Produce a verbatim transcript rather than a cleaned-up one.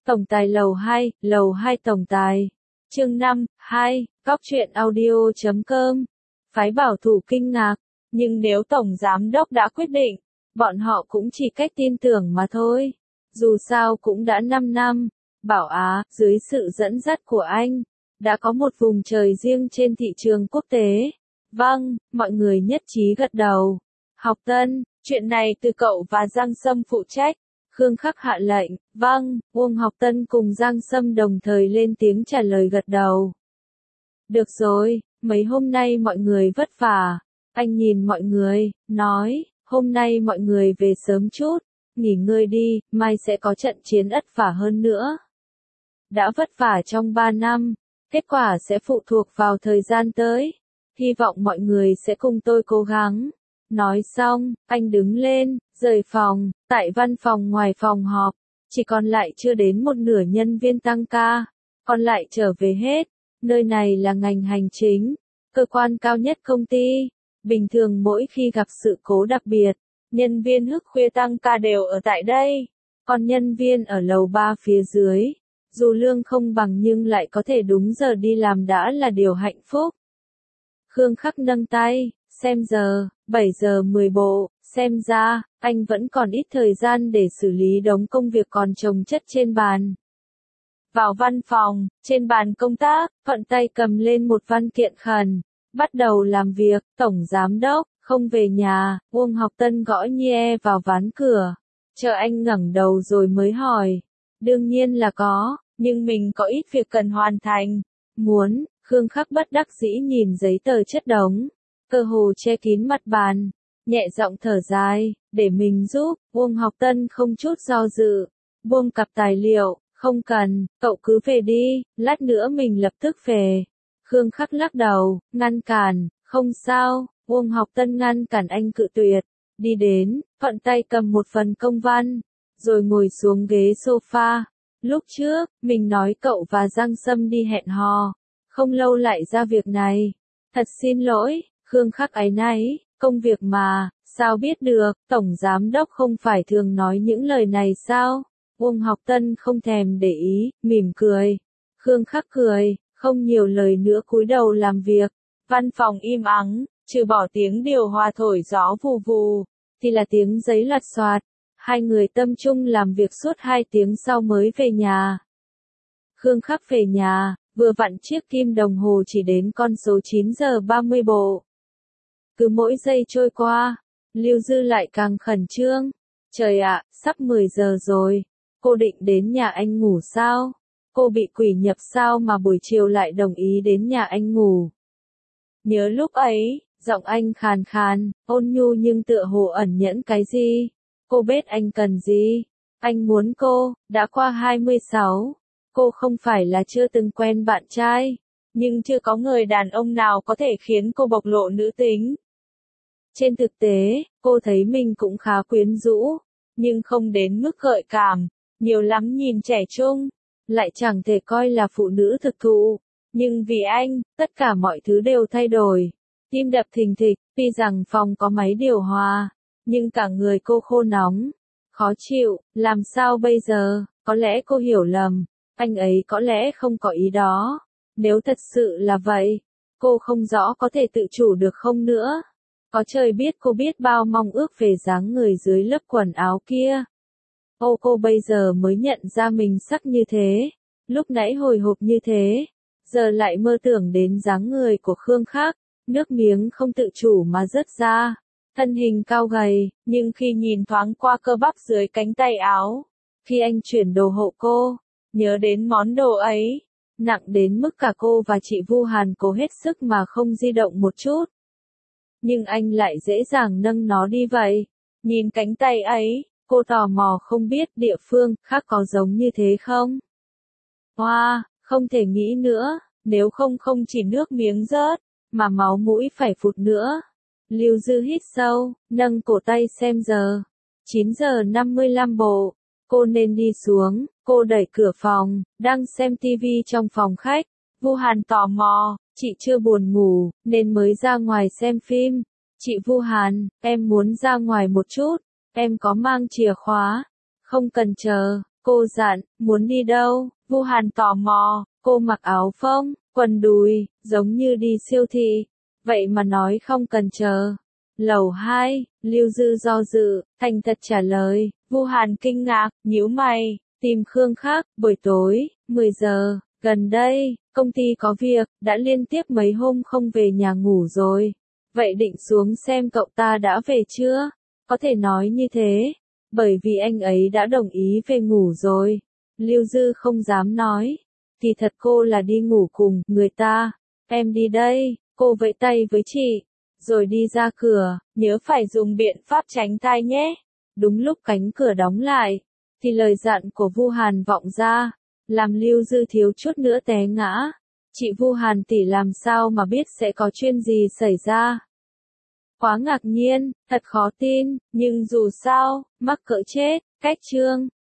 Tổng tài lầu hai, lầu hai tổng tài. Chương năm, hai, góc truyện audio chấm com. Phái bảo thủ kinh ngạc, nhưng nếu Tổng Giám Đốc đã quyết định, bọn họ cũng chỉ cách tin tưởng mà thôi. Dù sao cũng đã năm năm, Bảo Á, dưới sự dẫn dắt của anh, đã có một vùng trời riêng trên thị trường quốc tế. Vâng, mọi người nhất trí gật đầu. Học Tân, chuyện này từ cậu và Giang Sâm phụ trách. Khương Khắc hạ lệnh, vâng, Uông Học Tân cùng Giang Sâm đồng thời lên tiếng trả lời gật đầu. Được rồi, mấy hôm nay mọi người vất vả. Anh nhìn mọi người, nói, hôm nay mọi người về sớm chút, nghỉ ngơi đi, mai sẽ có trận chiến ất vả hơn nữa. Đã vất vả trong ba năm, kết quả sẽ phụ thuộc vào thời gian tới. Hy vọng mọi người sẽ cùng tôi cố gắng. Nói xong, anh đứng lên, rời phòng, tại văn phòng ngoài phòng họp, chỉ còn lại chưa đến một nửa nhân viên tăng ca, còn lại trở về hết. Nơi này là ngành hành chính, cơ quan cao nhất công ty. Bình thường mỗi khi gặp sự cố đặc biệt, nhân viên thức khuya tăng ca đều ở tại đây, còn nhân viên ở lầu ba phía dưới, dù lương không bằng nhưng lại có thể đúng giờ đi làm đã là điều hạnh phúc. Khương Khắc nâng tay, xem giờ, bảy giờ mười bộ, xem ra, anh vẫn còn ít thời gian để xử lý đống công việc còn chồng chất trên bàn. Vào văn phòng, trên bàn công tác, thuận tay cầm lên một văn kiện khẩn, bắt đầu làm việc. Tổng Giám Đốc, không về nhà, Uông Học Tân gõ nhẹ vào ván cửa, chờ anh ngẩng đầu rồi mới hỏi. Đương nhiên là có, nhưng mình có ít việc cần hoàn thành. Muốn, Khương Khắc bất đắc dĩ nhìn giấy tờ chất đống, cơ hồ che kín mặt bàn, nhẹ giọng thở dài, để mình giúp. Uông Học Tân không chút do dự, buông cặp tài liệu, không cần, cậu cứ về đi, lát nữa mình lập tức về. Khương Khắc lắc đầu, ngăn cản, không sao. Uông Học Tân ngăn cản anh cự tuyệt, đi đến, thuận tay cầm một phần công văn, rồi ngồi xuống ghế sofa. Lúc trước, mình nói cậu và Giang Sâm đi hẹn hò, không lâu lại ra việc này. Thật xin lỗi. Khương Khắc áy náy, công việc mà, sao biết được, Tổng Giám Đốc không phải thường nói những lời này sao? Uông Học Tân không thèm để ý, mỉm cười. Khương Khắc cười, không nhiều lời nữa cúi đầu làm việc. Văn phòng im ắng, trừ bỏ tiếng điều hòa thổi gió vù vù, thì là tiếng giấy lật xoạt. Hai người tâm trung làm việc suốt hai tiếng sau mới về nhà. Khương Khắc về nhà, vừa vặn chiếc kim đồng hồ chỉ đến con số chín giờ ba mươi bộ. Cứ mỗi giây trôi qua, Lưu Dư lại càng khẩn trương. Trời ạ, sắp mười giờ rồi. Cô định đến nhà anh ngủ sao? Cô bị quỷ nhập sao mà buổi chiều lại đồng ý đến nhà anh ngủ? Nhớ lúc ấy, giọng anh khàn khàn, ôn nhu nhưng tựa hồ ẩn nhẫn cái gì? Cô biết anh cần gì? Anh muốn cô, đã qua hai mươi sáu. Cô không phải là chưa từng quen bạn trai, nhưng chưa có người đàn ông nào có thể khiến cô bộc lộ nữ tính. Trên thực tế, cô thấy mình cũng khá quyến rũ, nhưng không đến mức gợi cảm, nhiều lắm nhìn trẻ trung, lại chẳng thể coi là phụ nữ thực thụ. Nhưng vì anh, tất cả mọi thứ đều thay đổi. Tim đập thình thịch, tuy rằng phòng có máy điều hòa, nhưng cả người cô khô nóng, khó chịu. Làm sao bây giờ? Có lẽ cô hiểu lầm, anh ấy có lẽ không có ý đó. Nếu thật sự là vậy, cô không rõ có thể tự chủ được không nữa. Có trời biết cô biết bao mong ước về dáng người dưới lớp quần áo kia. Ô cô bây giờ mới nhận ra mình sắc như thế, lúc nãy hồi hộp như thế, giờ lại mơ tưởng đến dáng người của Khương Khắc, nước miếng không tự chủ mà rớt ra. Thân hình cao gầy, nhưng khi nhìn thoáng qua cơ bắp dưới cánh tay áo, khi anh chuyển đồ hộ cô, nhớ đến món đồ ấy, nặng đến mức cả cô và chị Vu Hàn cố hết sức mà không di động một chút. Nhưng anh lại dễ dàng nâng nó đi vậy. Nhìn cánh tay ấy, cô tò mò không biết địa phương khác có giống như thế không? Hoa, wow, không thể nghĩ nữa, nếu không không chỉ nước miếng rớt, mà máu mũi phải phụt nữa. Lưu Dư hít sâu, nâng cổ tay xem giờ. chín giờ năm mươi lăm bộ, cô nên đi xuống. Cô đẩy cửa phòng, đang xem tivi trong phòng khách. Vu Hàn tò mò, chị chưa buồn ngủ, nên mới ra ngoài xem phim. Chị Vu Hàn, em muốn ra ngoài một chút, em có mang chìa khóa. Không cần chờ, Cô dặn, muốn đi đâu? Vu Hàn tò mò, cô mặc áo phông, quần đùi, giống như đi siêu thị. Vậy mà nói không cần chờ. Lầu hai, Lưu Dư do dự, thành thật trả lời. Vu Hàn kinh ngạc, nhíu mày, tìm Khương Khắc, buổi tối, mười giờ, gần đây, công ty có việc, đã liên tiếp mấy hôm không về nhà ngủ rồi. Vậy định xuống xem cậu ta đã về chưa? Có thể nói như thế, bởi vì anh ấy đã đồng ý về ngủ rồi. Lưu Dư không dám nói, thì thật cô là đi ngủ cùng người ta. Em đi đây, cô vẫy tay với chị, rồi đi ra cửa, nhớ phải dùng biện pháp tránh tai nhé. Đúng lúc cánh cửa đóng lại, thì lời dặn của Vu Hàn vọng ra, làm Lưu Dư thiếu chút nữa té ngã. Chị Vu Hàn tỷ làm sao mà biết sẽ có chuyện gì xảy ra? Quá ngạc nhiên, thật khó tin, nhưng dù sao, mắc cỡ chết, cách chương.